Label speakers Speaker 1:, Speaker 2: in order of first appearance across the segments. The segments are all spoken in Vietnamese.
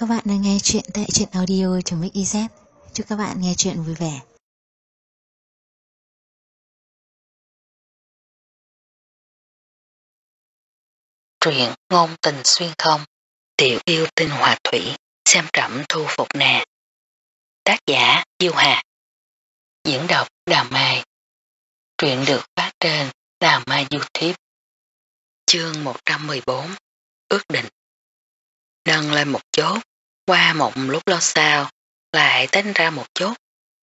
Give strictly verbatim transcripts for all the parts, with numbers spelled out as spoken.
Speaker 1: các bạn đang nghe chuyện tại truyện audio.mix.iz. Chúc các bạn nghe chuyện vui vẻ.
Speaker 2: Truyện ngôn tình xuyên không, tiểu yêu tinh hòa thủy, xem trẫm thu phục nè. Tác giả Diêu Hà. Diễn đọc Đào Mai. Truyện được phát trên Đào Mai YouTube. Chương một trăm mười bốn. Ước định. Nâng lên một chốt, qua một lúc lâu sau, lại tính ra một chốt.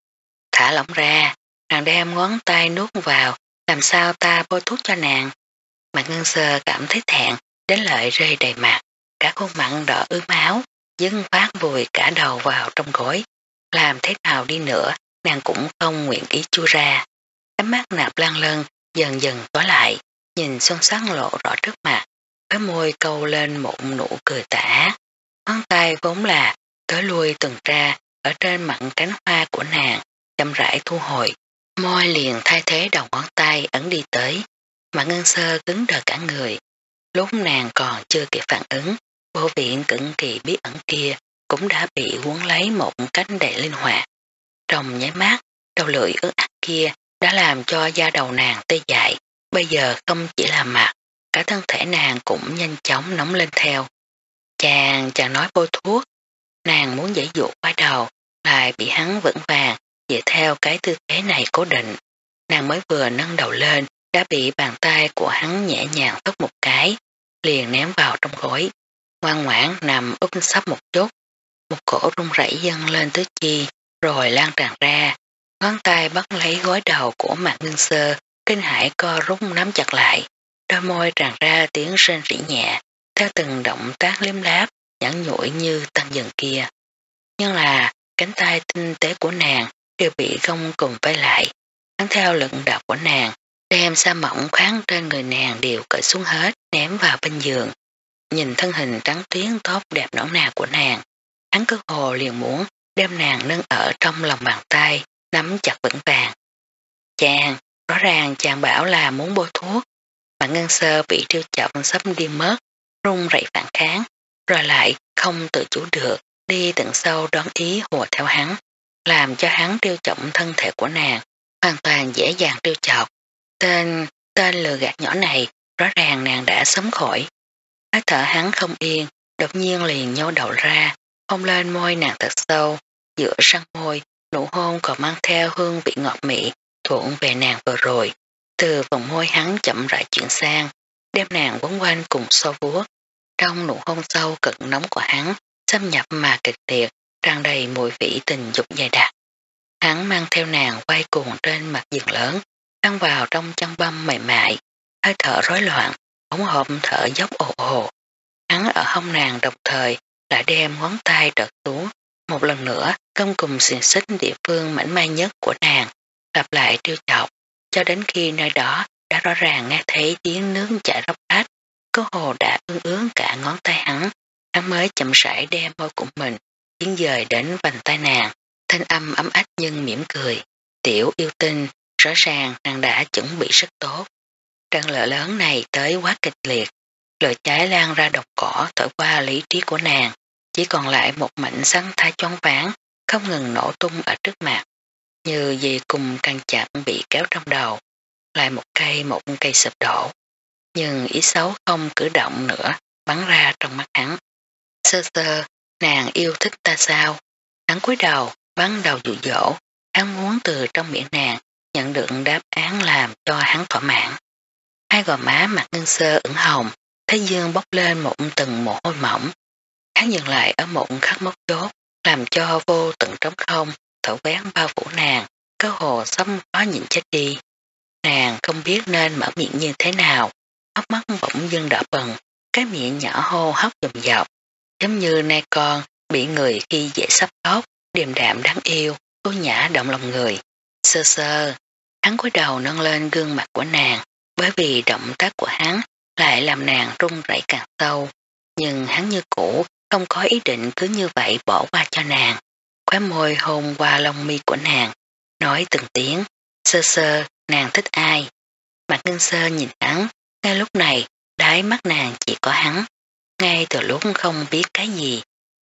Speaker 2: Thả lỏng ra, nàng đem ngón tay nuốt vào, làm sao ta bôi thuốc cho nàng. Mà Ngân Sơ cảm thấy thẹn, đến lợi rơi đầy mặt, cả khuôn mặt đỏ ướt máu, dưng phát vùi cả đầu vào trong gối. Làm thế nào đi nữa, nàng cũng không nguyện ý chui ra. Ánh mắt Nạp Lan Lân dần dần tối lại, nhìn xuân sắc lộ rõ trước mặt, với môi câu lên một nụ cười tả. Ngón tay vốn là tới lui tuần tra ở trên mặt cánh hoa của nàng, chậm rãi thu hồi, môi liền thay thế đầu ngón tay ấn đi tới. Mà Ngân Sơ cứng đờ cả người. Lúc nàng còn chưa kịp phản ứng, vô viện cực kỳ bí ẩn kia cũng đã bị cuốn lấy một cách đầy linh hoạt. Trong nháy mắt, đầu lưỡi ướt át kia đã làm cho da đầu nàng tê dại. Bây giờ không chỉ là mặt, cả thân thể nàng cũng nhanh chóng nóng lên theo. Chàng chàng nói bôi thuốc. Nàng muốn giãy dụ quay đầu, lại bị hắn vững vàng dựa theo cái tư thế này cố định. Nàng mới vừa nâng đầu lên đã bị bàn tay của hắn nhẹ nhàng tốc một cái, liền ném vào trong gối. Ngoan ngoãn nằm úp sấp một chút, một cổ run rẩy dâng lên tứ chi, rồi lan tràn ra. Ngón tay bắt lấy gối đầu của Mạc Ngân Sơ, kinh hãi co rút nắm chặt lại. Đôi môi tràn ra tiếng rên rỉ nhẹ, theo từng động tác liếm láp, nhẵn nhụi như tăng dần kia. Nhưng là cánh tay tinh tế của nàng đều bị gông cùng vây lại. Hắn theo lực đạo của nàng, đem sa mỏng khoáng trên người nàng đều cởi xuống hết, ném vào bên giường. Nhìn thân hình trắng tuyến tốt đẹp nõn nà của nàng, hắn cơ hồ liền muốn đem nàng nâng ở trong lòng bàn tay, nắm chặt vững vàng. Chàng, rõ ràng chàng bảo là muốn bôi thuốc, mà Ngân Sơ bị trêu chọc sắp đi mất, run rẩy phản kháng, rồi lại không tự chủ được, đi tận sâu đón ý hùa theo hắn, làm cho hắn trêu chọc thân thể của nàng, hoàn toàn dễ dàng trêu chọc. Tên, tên lừa gạt nhỏ này, rõ ràng nàng đã sớm khỏi. Hơi thở hắn không yên, đột nhiên liền nhô đầu ra, hôn lên môi nàng thật sâu, giữa răng môi, nụ hôn còn mang theo hương vị ngọt mị, thuận về nàng vừa rồi. Từ vòng môi hắn chậm rãi chuyển sang, đem nàng quấn quanh cùng sâu vuốt. Trong nụ hôn sâu cực nóng của hắn, xâm nhập mà kịch liệt, tràn đầy mùi vị tình dục dày đặc. Hắn mang theo nàng quay cuồng trên mặt giường lớn, ăn vào trong chân băm mềm mại, hơi thở rối loạn, hỗn hợp thở dốc ồ ồ. Hắn ở hông nàng đồng thời lại đem ngón tay trợt xuống, một lần nữa công cùng xiềng xích địa phương mảnh mai nhất của nàng, lặp lại trêu chọc, cho đến khi nơi đó đã rõ ràng nghe thấy tiếng nước chảy róc rách, có hồ đã ương ướng cả ngón tay hắn. Hắn mới chậm rãi đem môi của mình tiến dời đến vành tay nàng, thanh âm ấm ách nhưng mỉm cười. Tiểu yêu tinh, rõ ràng nàng đã chuẩn bị rất tốt. Trận lửa lớn này tới quá kịch liệt, lửa cháy lan ra độc cỏ thổi qua lý trí của nàng, chỉ còn lại một mảnh xăng thái choáng váng, không ngừng nổ tung ở trước mặt, như dây cùng căng chặt bị kéo trong đầu, lại một cây một cây sụp đổ. Nhưng ý xấu không cử động nữa, bắn ra trong mắt hắn. Sơ sơ, nàng yêu thích ta sao? Hắn cúi đầu, bắn đầu dụ dỗ, hắn muốn từ trong miệng nàng nhận được đáp án làm cho hắn thỏa mãn. Hai gò má Mặt Ngân Sơ ửng hồng, thái dương bốc lên một tầng mồ hôi mỏng. Hắn dừng lại ở một khắc mốc chốt, làm cho vô tận trống không thở vén bao phủ nàng, cơ hồ sắp khó nhịn chết đi. Nàng không biết nên mở miệng như thế nào, hốc mắt bỗng dưng đỏ bừng, cái miệng nhỏ hô hốc dùm dọc, giống như nai con bị người khi dễ sắp khóc, điềm đạm đáng yêu, cô nhã động lòng người. Sơ sơ, hắn cúi đầu nâng lên gương mặt của nàng, bởi vì động tác của hắn lại làm nàng run rẩy càng sâu, nhưng hắn như cũ không có ý định cứ như vậy bỏ qua cho nàng. Khóe môi hôn qua lông mi của nàng, nói từng tiếng, sơ sơ, nàng thích ai? Mạc Ngân Sơ nhìn hắn, ngay lúc này, đáy mắt nàng chỉ có hắn. Ngay từ lúc không biết cái gì,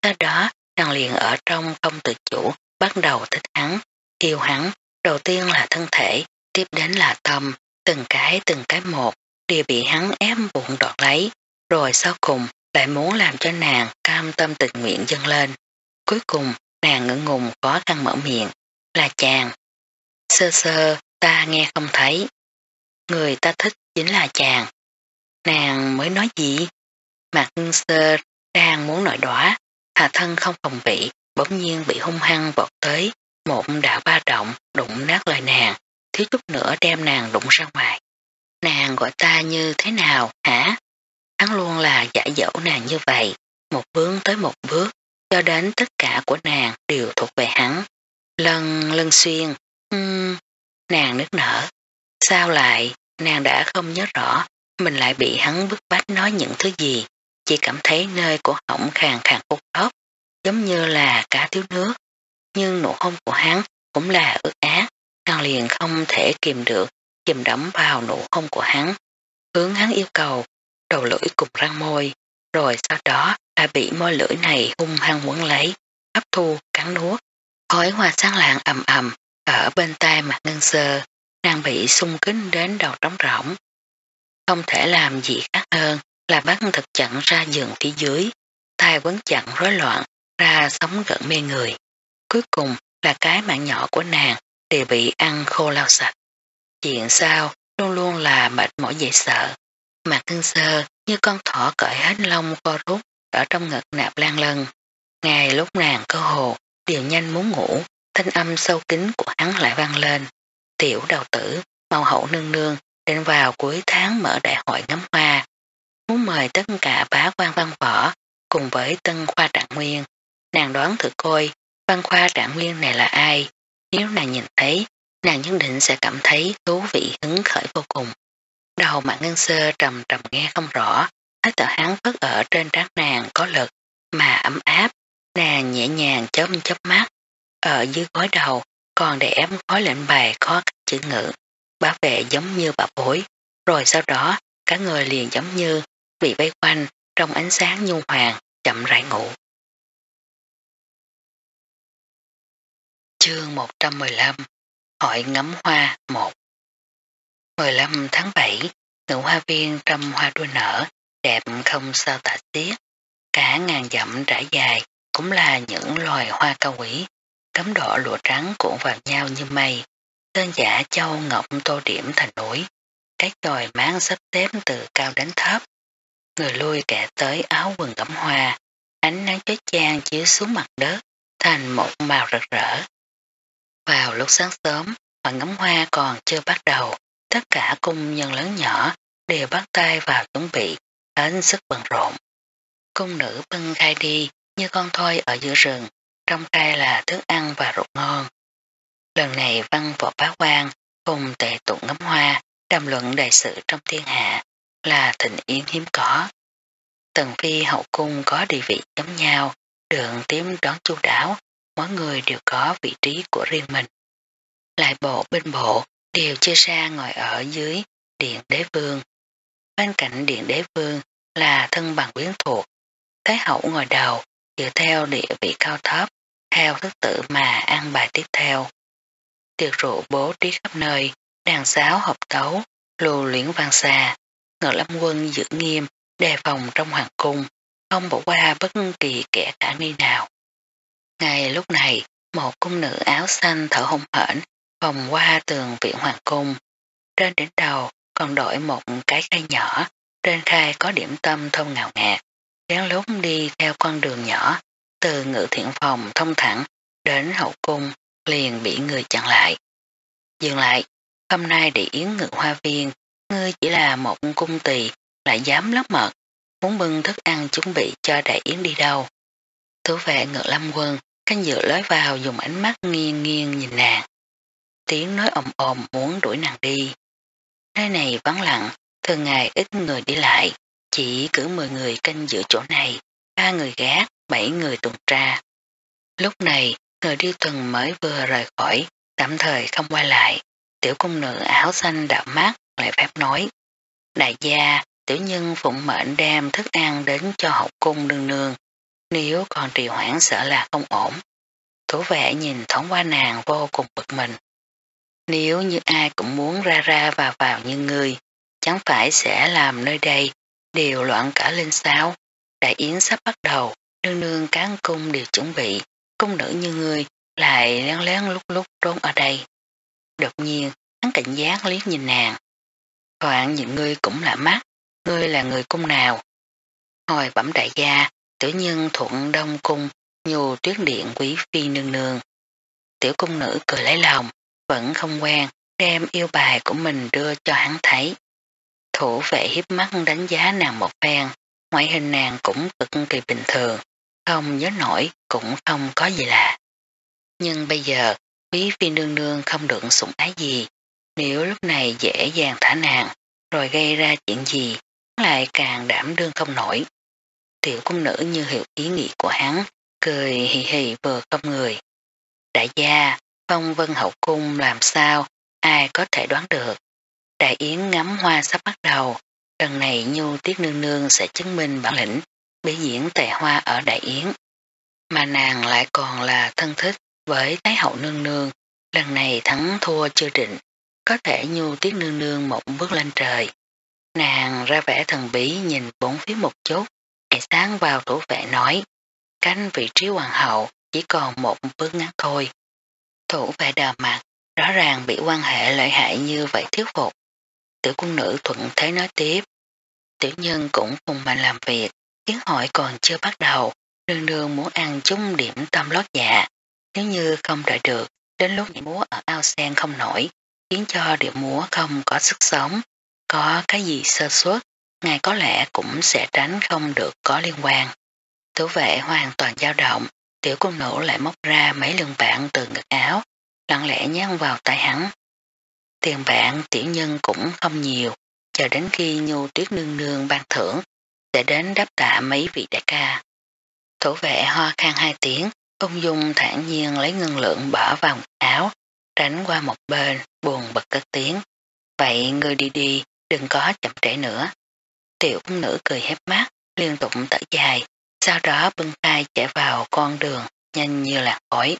Speaker 2: Sau đó nàng liền ở trong không tự chủ bắt đầu thích hắn, yêu hắn, đầu tiên là thân thể, tiếp đến là tâm, từng cái từng cái một đều bị hắn ép buộc đoạt lấy, rồi sau cùng lại muốn làm cho nàng cam tâm tình nguyện dâng lên. Cuối cùng nàng ngượng ngùng khó khăn mở miệng, là chàng. Sơ sơ ta nghe không thấy. Người ta thích chính là chàng. Nàng mới nói gì? Mạc Ngân Sơ đang muốn nổi đóa, hạ thân không phòng bị, bỗng nhiên bị hung hăng vọt tới, một đạo ba động đụng nát lời nàng, thiếu chút nữa đem nàng đụng ra ngoài. Nàng gọi ta như thế nào hả? Hắn luôn là giả dẫu nàng như vậy, một bước tới một bước, cho đến tất cả của nàng đều thuộc về hắn. Lần lân xuyên, uhm, nàng nức nở. Sao lại, nàng đã không nhớ rõ, mình lại bị hắn bức bách nói những thứ gì, chỉ cảm thấy nơi cổ họng khàn khàn khúc khóc, giống như là cá thiếu nước. Nhưng nụ hôn của hắn cũng là ướt át, nàng liền không thể kìm được, chìm đắm vào nụ hôn của hắn, hướng hắn yêu cầu, đầu lưỡi cùng răng môi, rồi sau đó lại bị môi lưỡi này hung hăng quấn lấy, hấp thu, cắn nuốt. Khói hoa sáng lạng ầm ầm ở bên tai Mạc Ngân Sơ, nàng bị xung kích đến đầu trống rỗng. Không thể làm gì khác hơn là bắt thực chặn ra giường phía dưới, tai quấn chặn rối loạn, ra sóng gợn mê người. Cuối cùng là cái mạng nhỏ của nàng đều bị ăn khô lau sạch. Chuyện sao luôn luôn là mệt mỏi dễ sợ. Mạc Ngân Sơ như con thỏ cởi hết lông co rút ở trong ngực nạp lan lân. Ngay lúc nàng cơ hồ đều nhanh muốn ngủ, thanh âm sâu kín của hắn lại vang lên. Tiểu đầu tử, màu hậu nương nương định vào cuối tháng mở đại hội ngắm hoa, muốn mời tất cả bá quan văn võ cùng với tân khoa trạng nguyên. Nàng đoán thử coi văn khoa trạng nguyên này là ai, nếu nàng nhìn thấy nàng nhất định sẽ cảm thấy thú vị hứng khởi vô cùng. Đầu Mạc Ngân Sơ trầm trầm nghe không rõ, hơi thở hắn phất ở trên trán nàng có lực mà ấm áp, nàng nhẹ nhàng chớp chớp mắt, ở dưới gối đầu còn để ém khói lệnh bài khó cách chữ ngữ, bảo vệ giống như bảo bối, rồi sau đó cả người liền giống như bị vây quanh trong ánh sáng nhu hoàng, chậm rãi ngủ. Chương một trăm mười lăm Hội ngắm hoa một. mười lăm tháng bảy, ngự hoa viên trăm hoa đua nở, đẹp không sao tả xiết. Cả ngàn dặm trải dài cũng là những loài hoa cao quý, cắm đỏ lụa trắng cuộn vào nhau như mây. Tên giả châu ngọc tô điểm thành núi, cái chòi máng sắp xếp từ cao đến thấp. Người lui kẻ tới áo quần gẫm hoa, ánh nắng chói chang chiếu xuống mặt đất thành một màu rực rỡ. Vào lúc sáng sớm, hội ngắm hoa còn chưa bắt đầu, tất cả cung nhân lớn nhỏ đều bắt tay vào chuẩn bị, hết sức bận rộn. Cung nữ bưng khai đi như con thoi ở giữa rừng, trong khai là thức ăn và rượu ngon. Lần này văn võ bá quan cùng tệ tụng ngắm hoa, đàm luận đại sự trong thiên hạ, là thịnh yến hiếm có. Tần phi hậu cung có địa vị giống nhau, đường tiếp đón chu đáo, mỗi người đều có vị trí của riêng mình. Lại bộ bên bộ đều chia ra ngồi ở dưới điện đế vương. Bên cạnh điện đế vương là thân bằng quyến thuộc, thái hậu ngồi đầu, dựa theo địa vị cao thấp, theo thứ tự mà ăn bài tiếp theo. Tiệc rượu bố trí khắp nơi, đàn sáo hợp tấu, lưu luyện vang xa, Ngự Lâm Quân giữ nghiêm, đề phòng trong hoàng cung, không bỏ qua bất kỳ kẻ khả nghi nào. Ngay lúc này, một cung nữ áo xanh thở hổn hển vòng qua tường viện hoàng cung. Trên đỉnh đầu còn đội một cái khay nhỏ, trên khay có điểm tâm thơm ngào ngạt. Lén lút đi theo con đường nhỏ, từ ngự thiện phòng thông thẳng đến hậu cung, liền bị người chặn lại. Dừng lại, hôm nay để yến ngự hoa viên, ngươi chỉ là một cung tỳ, lại dám lót mật, muốn bưng thức ăn chuẩn bị cho đại yến đi đâu. Thủ vệ Ngự Lâm Quân canh giữ lối vào dùng ánh mắt nghiêng nghiêng nhìn nàng. Tiếng nói ồm ồm muốn đuổi nàng đi. Nơi này vắng lặng, thường ngày ít người đi lại, chỉ cử mười người canh giữ chỗ này, ba người gác, bảy người tuần tra. Lúc này, người đi tuần mới vừa rời khỏi, tạm thời không quay lại. Tiểu cung nữ áo xanh đạo mắt lại phép nói. Đại gia, tiểu nhân phụng mệnh đem thức ăn đến cho hậu cung nương nương. nếu còn trì hoãn sợ là không ổn. Thủ vệ nhìn thoáng qua nàng vô cùng bực mình. Nếu như ai cũng muốn ra ra vào vào như ngươi, chẳng phải sẽ làm nơi đây đều loạn cả lên sao? Đại yến sắp bắt đầu, nương nương cán cung đều chuẩn bị, cung nữ như ngươi lại lén lén lúc lúc trốn ở đây. Đột nhiên, hắn cảnh giác liếc nhìn nàng. Thoạn những ngươi cũng lạ mắt, ngươi là người cung nào? Hồi bẩm đại gia, tiểu nhân thuận đông cung, nhu tuyết điện quý phi nương nương. Tiểu cung nữ cười lấy lòng, vẫn không quen, đem yêu bài của mình đưa cho hắn thấy. Thủ vệ hiếp mắt đánh giá nàng một phen, ngoại hình nàng cũng cực kỳ bình thường, không nhớ nổi cũng không có gì lạ. Nhưng bây giờ, quý phi nương nương không được sủng ái gì, nếu lúc này dễ dàng thả nàng, rồi gây ra chuyện gì, lại càng đảm đương không nổi. Tiểu cung nữ như hiểu ý nghĩ của hắn, cười hì hì vừa không người. Đại gia, phong vân hậu cung làm sao, ai có thể đoán được. Đại yến ngắm hoa sắp bắt đầu, lần này Nhu Tiết Nương Nương sẽ chứng minh bản lĩnh, biểu diễn tề hoa ở Đại Yến. Mà nàng lại còn là thân thích với Thái hậu Nương Nương, lần này thắng thua chưa định, có thể Nhu Tiết Nương Nương một bước lên trời. Nàng ra vẻ thần bí nhìn bốn phía một chút, ngày sáng vào thủ vệ nói, cánh vị trí hoàng hậu chỉ còn một bước ngắn thôi. Thủ vệ đờ mặt, rõ ràng bị quan hệ lợi hại như vậy thuyết phục. Tiểu cung nữ thuận thế nói tiếp, tiểu nhân cũng cùng mạnh làm việc, yến hội còn chưa bắt đầu, nương nương muốn ăn chung điểm tâm lót dạ, nếu như không đợi được, đến lúc nhảy múa ở ao sen không nổi, khiến cho điệu múa không có sức sống, có cái gì sơ suất, ngài có lẽ cũng sẽ tránh không được có liên quan. Thủ vệ hoàn toàn dao động, tiểu cung nữ lại móc ra mấy lượng bạc từ ngực áo, lặng lẽ nhét vào tay hắn. Tiền bạc tiểu nhân cũng không nhiều, chờ đến khi Nhu Tuyết Nương Nương ban thưởng, sẽ đến đáp tạ mấy vị đại ca. Thủ vệ ho khan hai tiếng, ung dung thản nhiên lấy ngân lượng bỏ vào áo, tránh qua một bên, buồn bật cất tiếng. Vậy ngươi đi đi, đừng có chậm trễ nữa. Tiểu cung nữ cười hép mắt, liên tục thở dài, sau đó bưng tay chạy vào con đường, nhanh như lạc khói.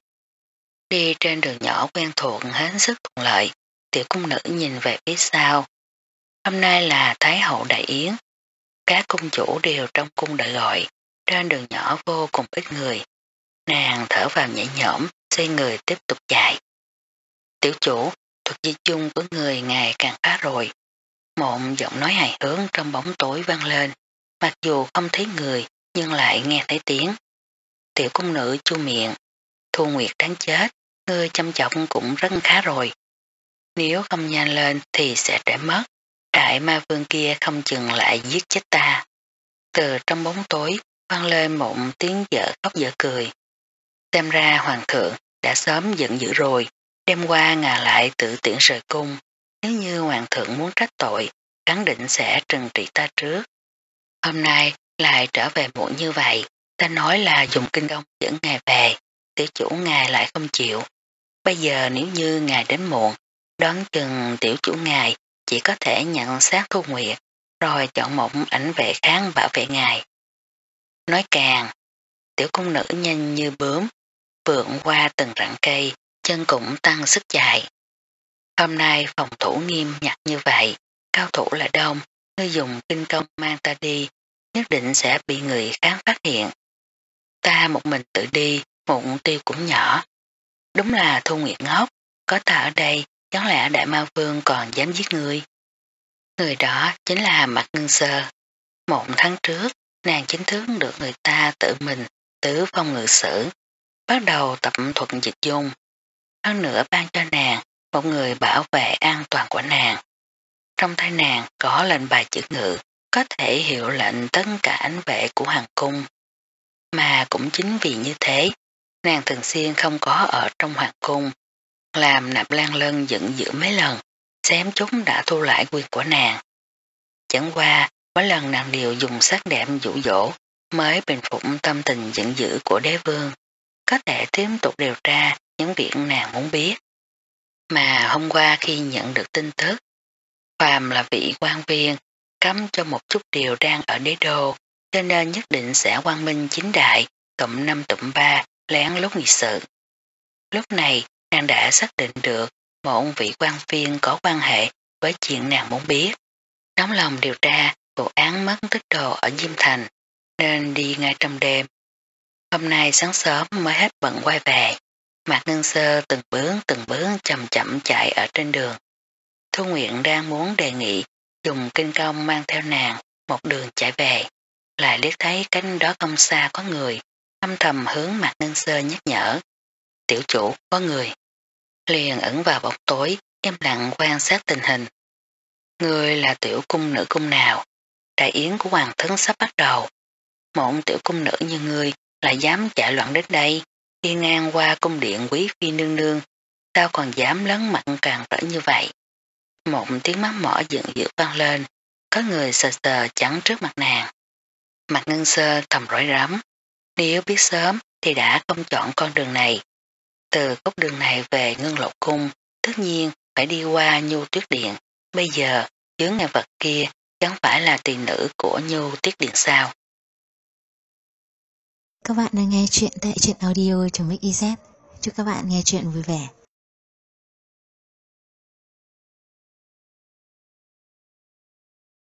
Speaker 2: Đi trên đường nhỏ quen thuộc hết sức thuận lợi, tiểu cung nữ nhìn về phía sau. Hôm nay là Thái hậu Đại Yến, các cung chủ đều trong cung đợi gọi, trên đường nhỏ vô cùng ít người. Nàng thở vào nhẹ nhõm, xoay người tiếp tục chạy. Tiểu chủ, thuật di chung của người ngày càng khá rồi. Một giọng nói hài hước trong bóng tối vang lên, mặc dù không thấy người nhưng lại nghe thấy tiếng. Tiểu cung nữ chu miệng, Thu Nguyệt đáng chết, ngươi chăm chọc cũng rất khá rồi. Nếu không nhanh lên thì sẽ trễ mất, đại ma vương kia không chừng lại giết chết ta. Từ trong bóng tối vang lên một tiếng dở khóc dở cười. Xem ra hoàng thượng đã sớm giận dữ rồi, đêm qua ngà lại tự tiện rời cung. Nếu như hoàng thượng muốn trách tội, khẳng định sẽ trừng trị ta trước. Hôm nay lại trở về muộn như vậy, ta nói là dùng kinh công dẫn ngài về, tiểu chủ ngài lại không chịu. Bây giờ nếu như ngài đến muộn, đoán chừng tiểu chủ ngài chỉ có thể nhận xác Thu Nguyệt, rồi chọn một ảnh vệ kháng bảo vệ ngài. Nói càng, tiểu cung nữ nhanh như bướm, vượn qua từng rặng cây, chân cũng tăng sức chạy. Hôm nay phòng thủ nghiêm nhặt như vậy, cao thủ là đông, ngươi dùng kinh công mang ta đi, nhất định sẽ bị người khác phát hiện. Ta một mình tự đi, mục tiêu cũng nhỏ. Đúng là Thu Nguyệt ngốc, có ta ở đây, chẳng lẽ đại ma vương còn dám giết ngươi. Người đó chính là Mạc Ngân Sơ. Một tháng trước, nàng chính thức được người ta tự mình tứ phong ngự sử, bắt đầu tập thuật dịch dung. Hơn nữa ban cho nàng một người bảo vệ an toàn của nàng. Trong tay nàng có lệnh bài chữ ngự, có thể hiệu lệnh tất cả ánh vệ của hoàng cung. Mà cũng chính vì như thế, nàng thường xuyên không có ở trong hoàng cung, làm Nạp Lan Lân giận dữ mấy lần, xém chúng đã thu lại quyền của nàng. Chẳng qua, mỗi lần nàng đều dùng sắc đẹp dụ dỗ mới bình phục tâm tình giận dữ của đế vương, có thể tiếp tục điều tra những việc nàng muốn biết. Mà hôm qua khi nhận được tin tức, phàm là vị quan viên cấm cho một chút điều đang ở đế đô, cho nên nhất định sẽ quang minh chính đại cộng năm tụm ba lén lút nghị sự. Lúc này nàng đã xác định được một vị quan viên có quan hệ với chuyện nàng muốn biết. Nóng lòng điều tra vụ án mất tích đồ ở Diêm Thành nên đi ngay trong đêm. Hôm nay sáng sớm mới hết bận quay về. Mạc Ngân Sơ từng bước từng bước chậm chậm chạy ở trên đường. Thu Nguyện đang muốn đề nghị dùng kinh công mang theo nàng một đường chạy về, lại liếc thấy cánh đó không xa có người, âm thầm hướng Mạc Ngân Sơ nhắc nhở. Tiểu chủ có người. Liền ẩn vào bóng tối, im lặng quan sát tình hình. Người là tiểu cung nữ cung nào? Đại yến của hoàng thấn sắp bắt đầu. Một tiểu cung nữ như ngươi lại dám chạy loạn đến đây, đi ngang qua cung điện quý phi nương nương, sao còn dám lấn mặn càng rỡ như vậy? Một tiếng mắng mỏ giận dữ vang lên, có người sờ sờ chắn trước mặt nàng. Mạc Ngân Sơ thầm rối rắm, nếu biết sớm thì đã không chọn con đường này. Từ cốc đường này về Ngân Lộ Cung, tất nhiên phải đi qua Nhu Tuyết Điện, bây giờ chướng ngại vật kia chẳng phải là tỳ nữ của Nhu Tuyết Điện sao?
Speaker 1: Các bạn đang nghe chuyện tại truyện audio.mixyz. Chúc các bạn nghe chuyện vui vẻ.